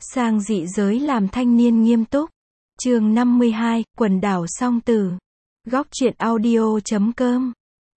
Sang dị giới làm thanh niên nghiêm túc. Chương 52, quần đảo song tử. Góc truyện audio.com.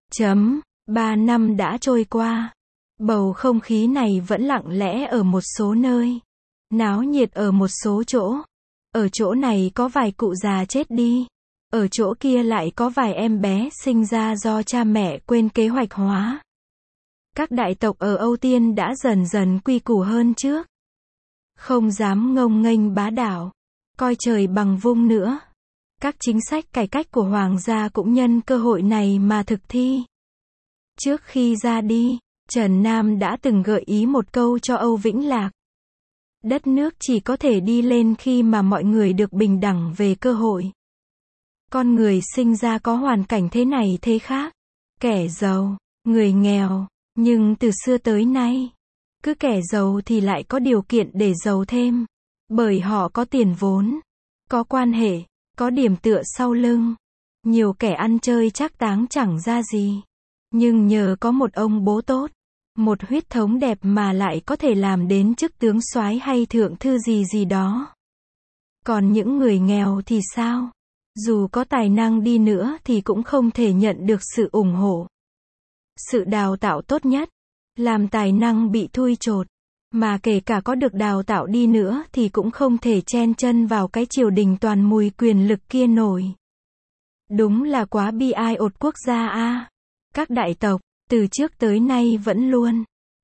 3 năm đã trôi qua. Bầu không khí này vẫn lặng lẽ ở một số nơi. Náo nhiệt ở một số chỗ. Ở chỗ này có vài cụ già chết đi. Ở chỗ kia lại có vài em bé sinh ra do cha mẹ quên kế hoạch hóa. Các đại tộc ở Âu Tiên đã dần dần quy củ hơn trước. Không dám ngông nghênh bá đạo, coi trời bằng vung nữa. Các chính sách cải cách của hoàng gia cũng nhân cơ hội này mà thực thi. Trước khi ra đi, Trần Nam đã từng gợi ý một câu cho Âu Vĩnh Lạc. Đất nước chỉ có thể đi lên khi mà mọi người được bình đẳng về cơ hội. Con người sinh ra có hoàn cảnh thế này thế khác. Kẻ giàu, người nghèo, nhưng từ xưa tới nay, cứ kẻ giàu thì lại có điều kiện để giàu thêm. Bởi họ có tiền vốn, có quan hệ, có điểm tựa sau lưng. Nhiều kẻ ăn chơi trác táng chẳng ra gì. Nhưng nhờ có một ông bố tốt, một huyết thống đẹp mà lại có thể làm đến chức tướng soái hay thượng thư gì gì đó. Còn những người nghèo thì sao? Dù có tài năng đi nữa thì cũng không thể nhận được sự ủng hộ. Sự đào tạo tốt nhất, làm tài năng bị thui chột. Mà kể cả có được đào tạo đi nữa thì cũng không thể chen chân vào cái triều đình toàn mùi quyền lực kia nổi. Đúng là quá bi ai ột quốc gia a. Các đại tộc, từ trước tới nay vẫn luôn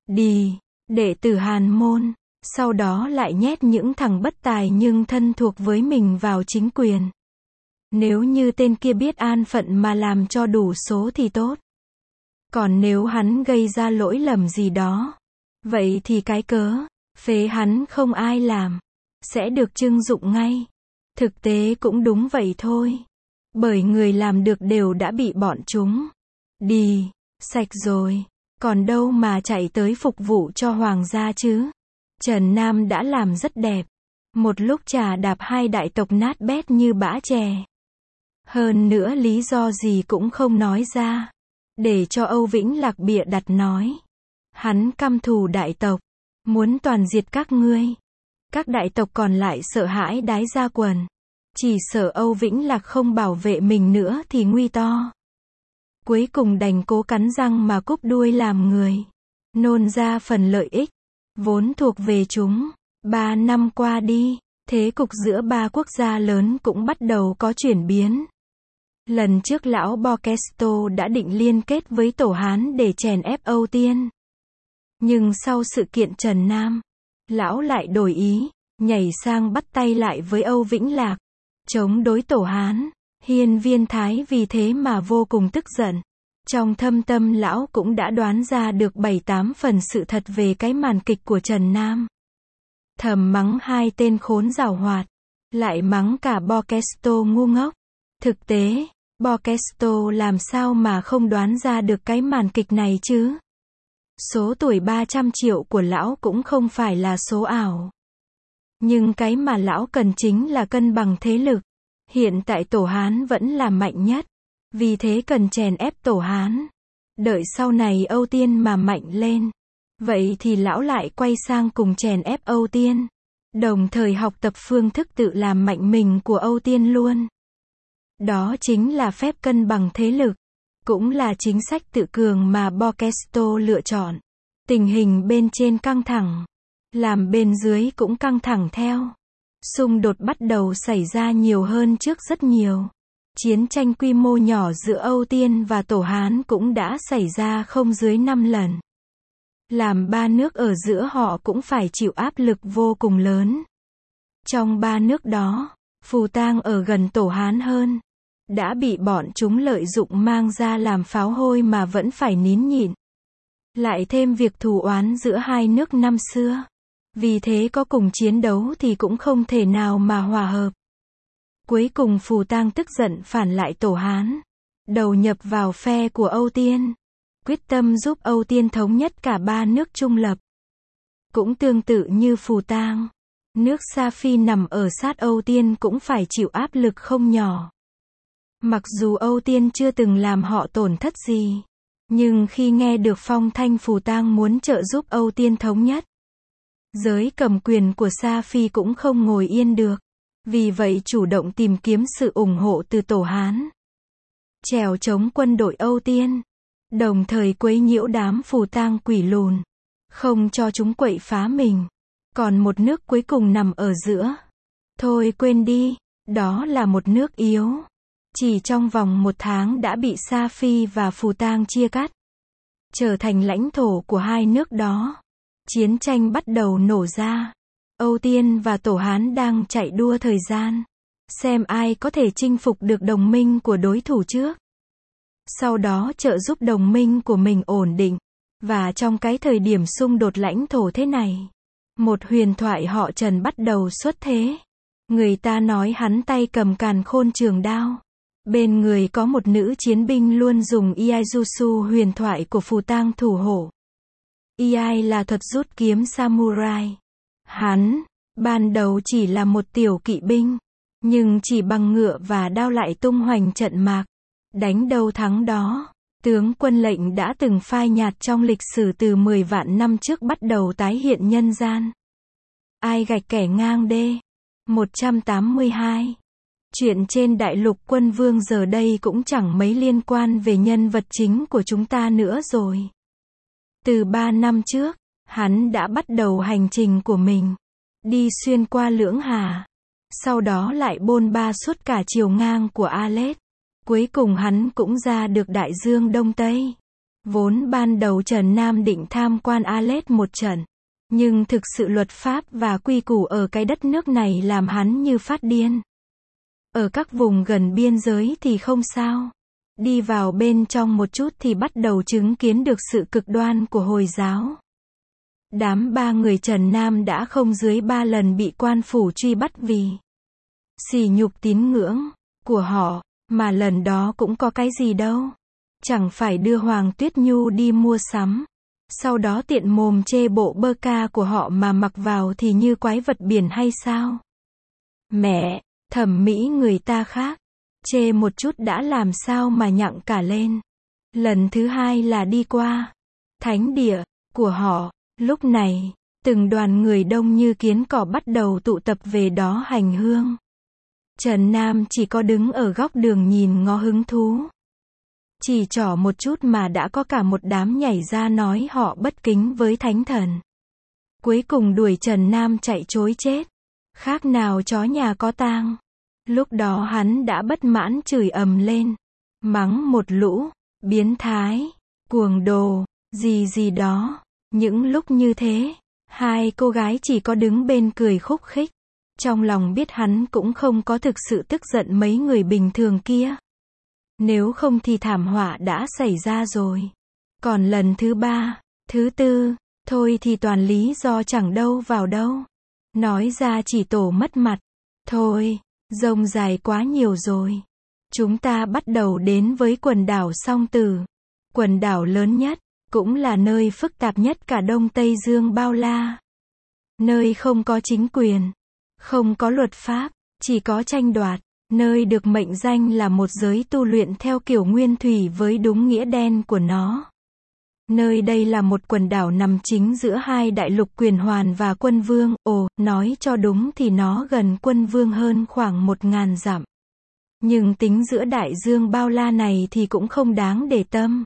đệ tử Hàn môn, sau đó lại nhét những thằng bất tài nhưng thân thuộc với mình vào chính quyền. Nếu như tên kia biết an phận mà làm cho đủ số thì tốt. Còn nếu hắn gây ra lỗi lầm gì đó, vậy thì cái cớ phế hắn không ai làm, sẽ được trưng dụng ngay. Thực tế cũng đúng vậy thôi. Bởi người làm được đều đã bị bọn chúng sạch rồi. Còn đâu mà chạy tới phục vụ cho hoàng gia chứ. Trần Nam đã làm rất đẹp. Một lúc trà đạp hai đại tộc nát bét như bã chè. Hơn nữa lý do gì cũng không nói ra. Để cho Âu Vĩnh Lạc bịa đặt nói. Hắn căm thù đại tộc, muốn toàn diệt các ngươi. Các đại tộc còn lại sợ hãi đái ra quần. Chỉ sợ Âu Vĩnh Lạc không bảo vệ mình nữa thì nguy to. Cuối cùng đành cố cắn răng mà cúp đuôi làm người. Nôn ra phần lợi ích vốn thuộc về chúng. 3 năm qua đi, thế cục giữa ba quốc gia lớn cũng bắt đầu có chuyển biến. Lần trước lão Bokesto đã định liên kết với Tổ Hán để chèn ép Âu Tiên. Nhưng sau sự kiện Trần Nam, lão lại đổi ý, nhảy sang bắt tay lại với Âu Vĩnh Lạc, chống đối Tổ Hán. Hiên Viên Thái vì thế mà vô cùng tức giận. Trong thâm tâm lão cũng đã đoán ra được 7-8 phần sự thật về cái màn kịch của Trần Nam. Thầm mắng hai tên khốn giàu hoạt, lại mắng cả Bokesto ngu ngốc. Thực tế, Bokesto làm sao mà không đoán ra được cái màn kịch này chứ? Số tuổi 300 triệu của lão cũng không phải là số ảo. Nhưng cái mà lão cần chính là cân bằng thế lực. Hiện tại Tổ Hán vẫn là mạnh nhất. Vì thế cần chèn ép Tổ Hán. Đợi sau này Âu Tiên mà mạnh lên. Vậy thì lão lại quay sang cùng chèn ép Âu Tiên. Đồng thời học tập phương thức tự làm mạnh mình của Âu Tiên luôn. Đó chính là phép cân bằng thế lực. Cũng là chính sách tự cường mà Bokesto lựa chọn. Tình hình bên trên căng thẳng. Làm bên dưới cũng căng thẳng theo. Xung đột bắt đầu xảy ra nhiều hơn trước rất nhiều. Chiến tranh quy mô nhỏ giữa Âu Tiên và Tổ Hán cũng đã xảy ra không dưới 5 lần. Làm ba nước ở giữa họ cũng phải chịu áp lực vô cùng lớn. Trong ba nước đó, Phù Tang ở gần Tổ Hán hơn. Đã bị bọn chúng lợi dụng mang ra làm pháo hôi mà vẫn phải nín nhịn. Lại thêm việc thù oán giữa hai nước năm xưa. Vì thế có cùng chiến đấu thì cũng không thể nào mà hòa hợp. Cuối cùng Phù Tang tức giận phản lại Tổ Hán. Đầu nhập vào phe của Âu Tiên. Quyết tâm giúp Âu Tiên thống nhất cả ba nước trung lập. Cũng tương tự như Phù Tang. Nước Sa Phi nằm ở sát Âu Tiên cũng phải chịu áp lực không nhỏ. Mặc dù Âu Tiên chưa từng làm họ tổn thất gì. Nhưng khi nghe được phong thanh Phù Tang muốn trợ giúp Âu Tiên thống nhất. Giới cầm quyền của Sa Phi cũng không ngồi yên được. Vì vậy chủ động tìm kiếm sự ủng hộ từ Tổ Hán. Trèo chống quân đội Âu Tiên. Đồng thời quấy nhiễu đám phù tang quỷ lùn. Không cho chúng quậy phá mình. Còn một nước cuối cùng nằm ở giữa. Thôi quên đi, đó là một nước yếu. Chỉ trong vòng 1 tháng đã bị Sa Phi và Phù Tang chia cắt. Trở thành lãnh thổ của hai nước đó. Chiến tranh bắt đầu nổ ra. Âu Tiên và Tổ Hán đang chạy đua thời gian. Xem ai có thể chinh phục được đồng minh của đối thủ trước. Sau đó trợ giúp đồng minh của mình ổn định. Và trong cái thời điểm xung đột lãnh thổ thế này, một huyền thoại họ Trần bắt đầu xuất thế. Người ta nói hắn tay cầm càn khôn trường đao. Bên người có một nữ chiến binh luôn dùng Iaijutsu huyền thoại của Phù Tang thủ hộ. Iai là thuật rút kiếm samurai. Hắn, ban đầu chỉ là một tiểu kỵ binh, nhưng chỉ bằng ngựa và đao lại tung hoành trận mạc. Đánh đâu thắng đó. Tướng quân lệnh đã từng phai nhạt trong lịch sử từ 10 vạn năm trước bắt đầu tái hiện nhân gian. Ai gạch kẻ ngang đê. 182. Chuyện trên đại lục Quân Vương giờ đây cũng chẳng mấy liên quan về nhân vật chính của chúng ta nữa rồi. Từ 3 năm trước, hắn đã bắt đầu hành trình của mình. Đi xuyên qua lưỡng hà. Sau đó lại bôn ba suốt cả chiều ngang của Alet. Cuối cùng hắn cũng ra được đại dương Đông Tây. Vốn ban đầu Trần Nam định tham quan Alet một trận. Nhưng thực sự luật pháp và quy củ ở cái đất nước này làm hắn như phát điên. Ở các vùng gần biên giới thì không sao. Đi vào bên trong một chút thì bắt đầu chứng kiến được sự cực đoan của Hồi giáo. Đám 3 người Trần Nam đã không dưới 3 lần bị quan phủ truy bắt vì sỉ nhục tín ngưỡng của họ. Mà lần đó cũng có cái gì đâu. Chẳng phải đưa Hoàng Tuyết Nhu đi mua sắm. Sau đó tiện mồm chê bộ bơ ca của họ mà mặc vào thì như quái vật biển hay sao? Mẹ, thẩm mỹ người ta khác. Chê một chút đã làm sao mà nhặng cả lên. Lần thứ hai là đi qua thánh địa của họ. Lúc này, từng đoàn người đông như kiến cỏ bắt đầu tụ tập về đó hành hương. Trần Nam chỉ có đứng ở góc đường nhìn ngó hứng thú. Chỉ trỏ một chút mà đã có cả một đám nhảy ra nói họ bất kính với thánh thần. Cuối cùng đuổi Trần Nam chạy trối chết. Khác nào chó nhà có tang. Lúc đó hắn đã bất mãn chửi ầm lên. Mắng một lũ, biến thái, cuồng đồ, gì gì đó. Những lúc như thế, hai cô gái chỉ có đứng bên cười khúc khích. Trong lòng biết hắn cũng không có thực sự tức giận mấy người bình thường kia. Nếu không thì thảm họa đã xảy ra rồi. Còn lần thứ 3, thứ 4, thôi thì toàn lý do chẳng đâu vào đâu. Nói ra chỉ tổ mất mặt. Thôi, rông dài quá nhiều rồi. Chúng ta bắt đầu đến với quần đảo Song Tử. Quần đảo lớn nhất, cũng là nơi phức tạp nhất cả Đông Tây Dương bao la. Nơi không có chính quyền. Không có luật pháp, chỉ có tranh đoạt, nơi được mệnh danh là một giới tu luyện theo kiểu nguyên thủy với đúng nghĩa đen của nó. Nơi đây là một quần đảo nằm chính giữa hai đại lục Quyền Hoàn và Quân Vương, nói cho đúng thì nó gần Quân Vương hơn khoảng 1000 dặm. Nhưng tính giữa đại dương bao la này thì cũng không đáng để tâm.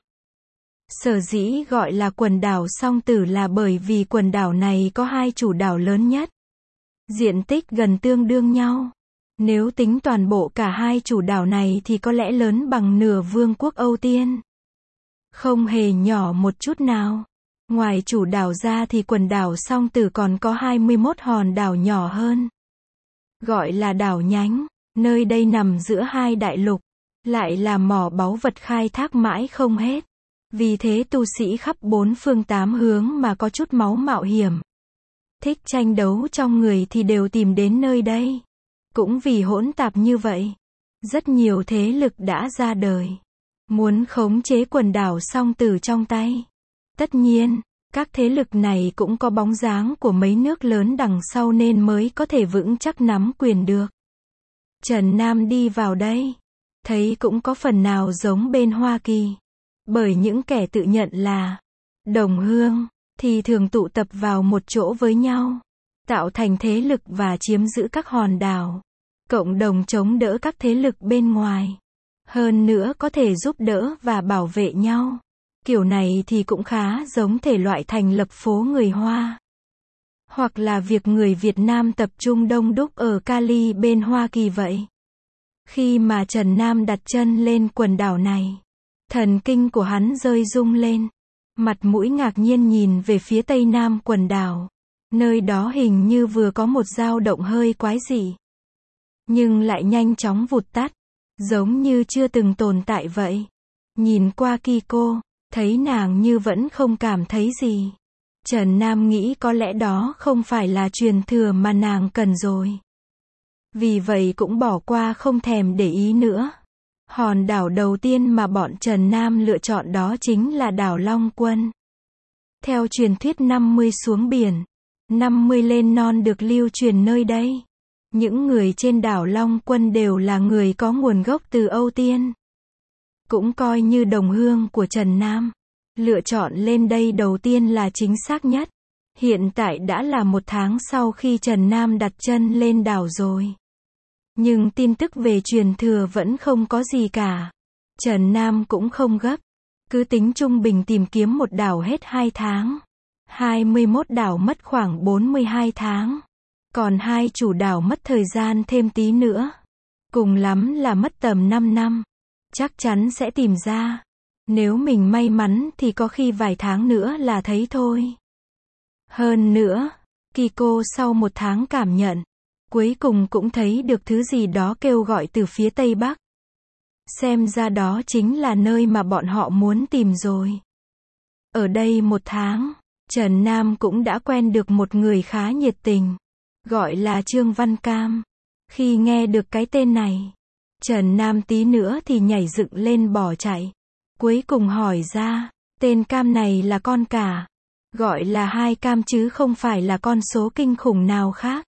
Sở dĩ gọi là quần đảo Song Tử là bởi vì quần đảo này có hai chủ đảo lớn nhất. Diện tích gần tương đương nhau. Nếu tính toàn bộ cả hai chủ đảo này thì có lẽ lớn bằng nửa vương quốc Âu Tiên. Không hề nhỏ một chút nào. Ngoài chủ đảo ra thì quần đảo Song Tử còn có 21 hòn đảo nhỏ hơn. Gọi là đảo nhánh. Nơi đây nằm giữa hai đại lục. Lại là mỏ báu vật khai thác mãi không hết. Vì thế tu sĩ khắp 4 phương 8 hướng mà có chút máu mạo hiểm. Thích tranh đấu trong người thì đều tìm đến nơi đây. Cũng vì hỗn tạp như vậy, rất nhiều thế lực đã ra đời. Muốn khống chế quần đảo Song Tử trong tay. Tất nhiên, các thế lực này cũng có bóng dáng của mấy nước lớn đằng sau nên mới có thể vững chắc nắm quyền được. Trần Nam đi vào đây, thấy cũng có phần nào giống bên Hoa Kỳ. Bởi những kẻ tự nhận là đồng hương, thì thường tụ tập vào một chỗ với nhau, tạo thành thế lực và chiếm giữ các hòn đảo, cộng đồng chống đỡ các thế lực bên ngoài. Hơn nữa có thể giúp đỡ và bảo vệ nhau. Kiểu này thì cũng khá giống thể loại thành lập phố người Hoa. Hoặc là việc người Việt Nam tập trung đông đúc ở Cali bên Hoa Kỳ vậy. Khi mà Trần Nam đặt chân lên quần đảo này, thần kinh của hắn rơi rung lên. Mặt mũi ngạc nhiên nhìn về phía tây nam quần đảo. Nơi đó hình như vừa có một dao động hơi quái dị. Nhưng lại nhanh chóng vụt tắt. Giống như chưa từng tồn tại vậy. Nhìn qua Kiko, thấy nàng như vẫn không cảm thấy gì. Trần Nam nghĩ có lẽ đó không phải là truyền thừa mà nàng cần rồi. Vì vậy cũng bỏ qua không thèm để ý nữa. Hòn đảo đầu tiên mà bọn Trần Nam lựa chọn đó chính là đảo Long Quân. Theo truyền thuyết 50 xuống biển, 50 lên non được lưu truyền nơi đây. Những người trên đảo Long Quân đều là người có nguồn gốc từ Âu Tiên. Cũng coi như đồng hương của Trần Nam. Lựa chọn lên đây đầu tiên là chính xác nhất. Hiện tại đã là 1 tháng sau khi Trần Nam đặt chân lên đảo rồi. Nhưng tin tức về truyền thừa vẫn không có gì cả. Trần Nam cũng không gấp. Cứ tính trung bình tìm kiếm một đảo hết 2 tháng. 21 đảo mất khoảng 42 tháng. Còn 2 chủ đảo mất thời gian thêm tí nữa. Cùng lắm là mất tầm 5 năm. Chắc chắn sẽ tìm ra. Nếu mình may mắn thì có khi vài tháng nữa là thấy thôi. Hơn nữa, Kiko sau 1 tháng cảm nhận, cuối cùng cũng thấy được thứ gì đó kêu gọi từ phía Tây Bắc. Xem ra đó chính là nơi mà bọn họ muốn tìm rồi. Ở đây 1 tháng, Trần Nam cũng đã quen được một người khá nhiệt tình, gọi là Trương Văn Cam. Khi nghe được cái tên này, Trần Nam tí nữa thì nhảy dựng lên bỏ chạy. Cuối cùng hỏi ra, tên Cam này là con cả. Gọi là 2 Cam chứ không phải là con số kinh khủng nào khác.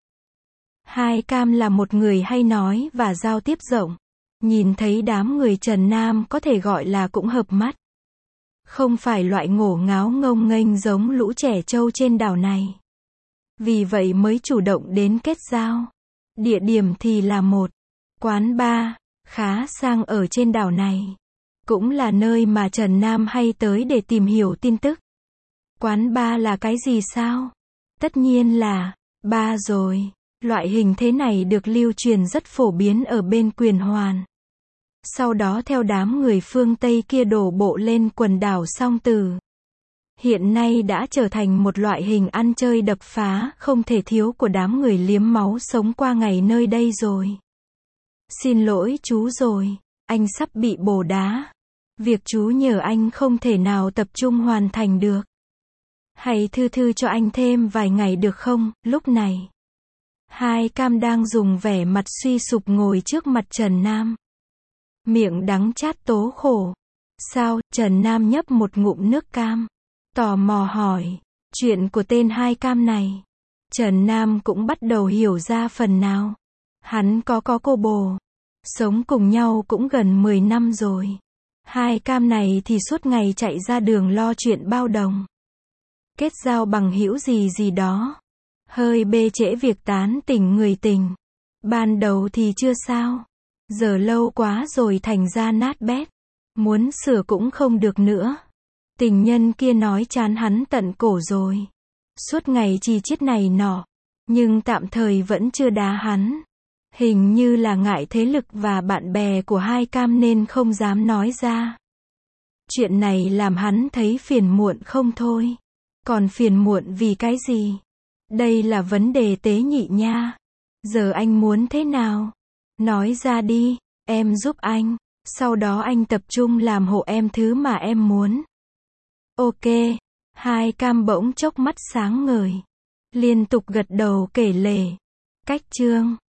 2 Cam là một người hay nói và giao tiếp rộng. Nhìn thấy đám người Trần Nam có thể gọi là cũng hợp mắt. Không phải loại ngổ ngáo ngông nghênh giống lũ trẻ trâu trên đảo này. Vì vậy mới chủ động đến kết giao. Địa điểm thì là một quán bar khá sang ở trên đảo này. Cũng là nơi mà Trần Nam hay tới để tìm hiểu tin tức. Quán bar là cái gì sao? Tất nhiên là bar rồi. Loại hình thế này được lưu truyền rất phổ biến ở bên Quyền Hoàn. Sau đó theo đám người phương Tây kia đổ bộ lên quần đảo Song Tử. Hiện nay đã trở thành một loại hình ăn chơi đập phá không thể thiếu của đám người liếm máu sống qua ngày nơi đây rồi. Xin lỗi chú rồi, anh sắp bị bổ đá. Việc chú nhờ anh không thể nào tập trung hoàn thành được. Hãy thư cho anh thêm vài ngày được không? Lúc này, 2 Cam đang dùng vẻ mặt suy sụp ngồi trước mặt Trần Nam. Miệng đắng chát tố khổ. Sao? Trần Nam nhấp một ngụm nước cam. Tò mò hỏi. Chuyện của tên 2 Cam này. Trần Nam cũng bắt đầu hiểu ra phần nào. Hắn có cô bồ. Sống cùng nhau cũng gần 10 năm rồi. 2 Cam này thì suốt ngày chạy ra đường lo chuyện bao đồng. Kết giao bằng hữu gì đó. Hơi bê trễ việc tán tỉnh người tình. Ban đầu thì chưa sao. Giờ lâu quá rồi thành ra nát bét. Muốn sửa cũng không được nữa. Tình nhân kia nói chán hắn tận cổ rồi. Suốt ngày chi chiết này nọ. Nhưng tạm thời vẫn chưa đá hắn. Hình như là ngại thế lực và bạn bè của 2 Cam nên không dám nói ra. Chuyện này làm hắn thấy phiền muộn không thôi. Còn phiền muộn vì cái gì? Đây là vấn đề tế nhị nha. Giờ anh muốn thế nào? Nói ra đi, em giúp anh. Sau đó anh tập trung làm hộ em thứ mà em muốn. Ok. 2 Cam bỗng chốc mắt sáng ngời. Liên tục gật đầu kể lể. Cách chương